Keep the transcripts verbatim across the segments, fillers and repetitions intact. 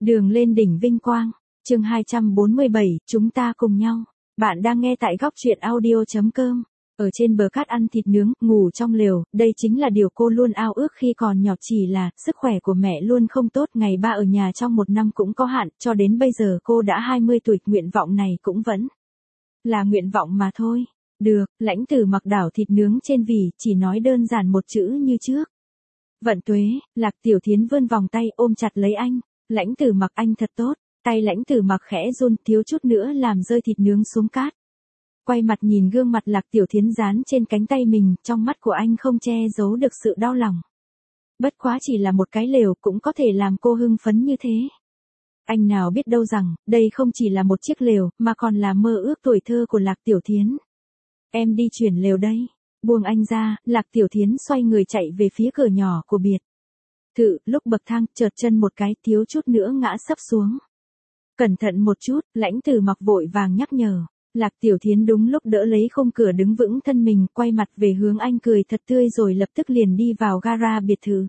Đường lên đỉnh vinh quang, chương hai trăm bốn mươi bảy, chúng ta cùng nhau. Bạn đang nghe tại góc truyện audio chấm com. Ở trên bờ cát ăn thịt nướng, ngủ trong lều, đây chính là điều cô luôn ao ước khi còn nhỏ, chỉ là, sức khỏe của mẹ luôn không tốt, ngày ba ở nhà trong một năm cũng có hạn, cho đến bây giờ cô đã hai mươi tuổi, nguyện vọng này cũng vẫn là nguyện vọng mà thôi. Được, Lãnh Tử Mặc đảo thịt nướng trên vỉ, chỉ nói đơn giản một chữ như trước. Vận tuế. Lạc Tiểu Thiến vươn vòng tay ôm chặt lấy anh. Lãnh Tử Mặc, anh thật tốt. Tay Lãnh Tử Mặc khẽ run, thiếu chút nữa làm rơi thịt nướng xuống cát. Quay mặt nhìn gương mặt Lạc Tiểu Thiến dán trên cánh tay mình, trong mắt của anh không che giấu được sự đau lòng. Bất quá chỉ là một cái lều cũng có thể làm cô hưng phấn như thế. Anh nào biết đâu rằng, đây không chỉ là một chiếc lều, mà còn là mơ ước tuổi thơ của Lạc Tiểu Thiến. Em đi chuyển lều đây. Buông anh ra, Lạc Tiểu Thiến xoay người chạy về phía cửa nhỏ của biệt thự, lúc bậc thang, chợt chân một cái, thiếu chút nữa ngã sấp xuống. Cẩn thận một chút, Lãnh Tử Mặc vội vàng nhắc nhở. Lạc Tiểu Thiến đúng lúc đỡ lấy khung cửa đứng vững thân mình, quay mặt về hướng anh cười thật tươi rồi lập tức liền đi vào gara biệt thự.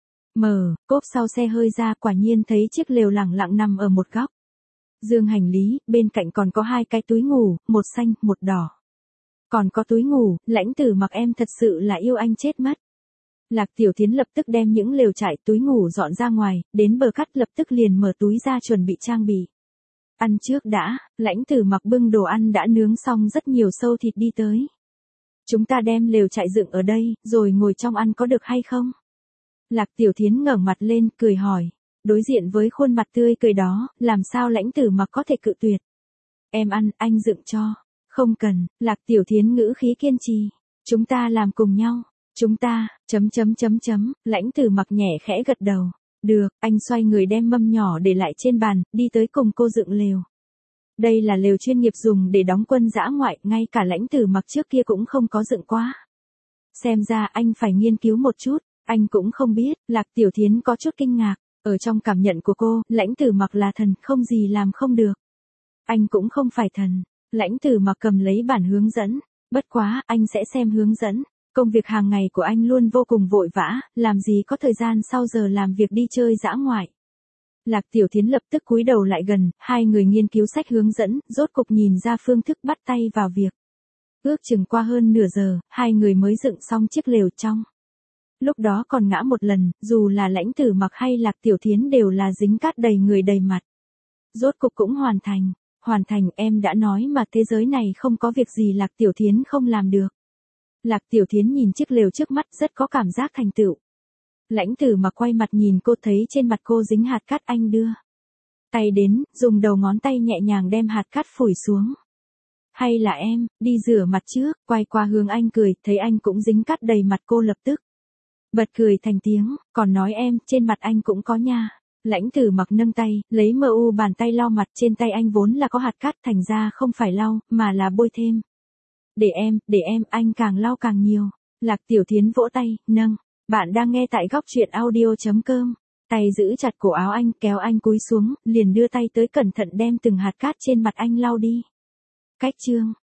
Mở, cốp sau xe hơi ra, quả nhiên thấy chiếc lều lẳng lặng nằm ở một góc. Dương hành lý, bên cạnh còn có hai cái túi ngủ, một xanh, một đỏ. Còn có túi ngủ, Lãnh Tử Mặc, em thật sự là yêu anh chết mất. Lạc Tiểu Thiến lập tức đem những lều trại, túi ngủ dọn ra ngoài, đến bờ cát lập tức liền mở túi ra chuẩn bị trang bị. Ăn trước đã. Lãnh Tử Mặc bưng đồ ăn đã nướng xong rất nhiều sâu thịt đi tới. Chúng ta đem lều trại dựng ở đây, rồi ngồi trong ăn có được hay không? Lạc Tiểu Thiến ngẩng mặt lên, cười hỏi. Đối diện với khuôn mặt tươi cười đó, làm sao Lãnh Tử Mặc có thể cự tuyệt? Em ăn, anh dựng cho. Không cần. Lạc Tiểu Thiến ngữ khí kiên trì. Chúng ta làm cùng nhau. Chúng ta, chấm chấm chấm chấm, Lãnh Tử Mặc nhẹ khẽ gật đầu. Được, anh xoay người đem mâm nhỏ để lại trên bàn, đi tới cùng cô dựng lều. Đây là lều chuyên nghiệp dùng để đóng quân dã ngoại, ngay cả Lãnh Tử Mặc trước kia cũng không có dựng qua. Xem ra anh phải nghiên cứu một chút, anh cũng không biết. Lạc Tiểu Thiến có chút kinh ngạc, ở trong cảm nhận của cô, Lãnh Tử Mặc là thần, không gì làm không được. Anh cũng không phải thần. Lãnh Tử Mặc cầm lấy bản hướng dẫn, bất quá, anh sẽ xem hướng dẫn. Công việc hàng ngày của anh luôn vô cùng vội vã, làm gì có thời gian sau giờ làm việc đi chơi dã ngoại. Lạc Tiểu Thiến lập tức cúi đầu lại gần, hai người nghiên cứu sách hướng dẫn, rốt cục nhìn ra phương thức bắt tay vào việc. Ước chừng qua hơn nửa giờ, hai người mới dựng xong chiếc lều trong. Lúc đó còn ngã một lần, dù là Lãnh Tử Mặc hay Lạc Tiểu Thiến đều là dính cát đầy người đầy mặt. Rốt cục cũng hoàn thành. Hoàn thành, em đã nói mà, thế giới này không có việc gì Lạc Tiểu Thiến không làm được. Lạc Tiểu Thiến nhìn chiếc lều trước mắt rất có cảm giác thành tựu. Lãnh Tử Mặc quay mặt nhìn cô, thấy trên mặt cô dính hạt cát, anh đưa tay đến, dùng đầu ngón tay nhẹ nhàng đem hạt cát phủi xuống. Hay là em, đi rửa mặt trước, quay qua hướng anh cười, thấy anh cũng dính cát đầy mặt, cô lập tức bật cười thành tiếng, còn nói em, trên mặt anh cũng có nha. Lãnh Tử Mặc nâng tay, lấy mờ u bàn tay lau mặt, trên tay anh vốn là có hạt cát, thành ra không phải lau, mà là bôi thêm. Để em, để em, anh càng lau càng nhiều. Lạc Tiểu Thiến vỗ tay, nâng. Bạn đang nghe tại góc truyện audio chấm com. Tay giữ chặt cổ áo anh, kéo anh cúi xuống, liền đưa tay tới cẩn thận đem từng hạt cát trên mặt anh lau đi. Cách chương.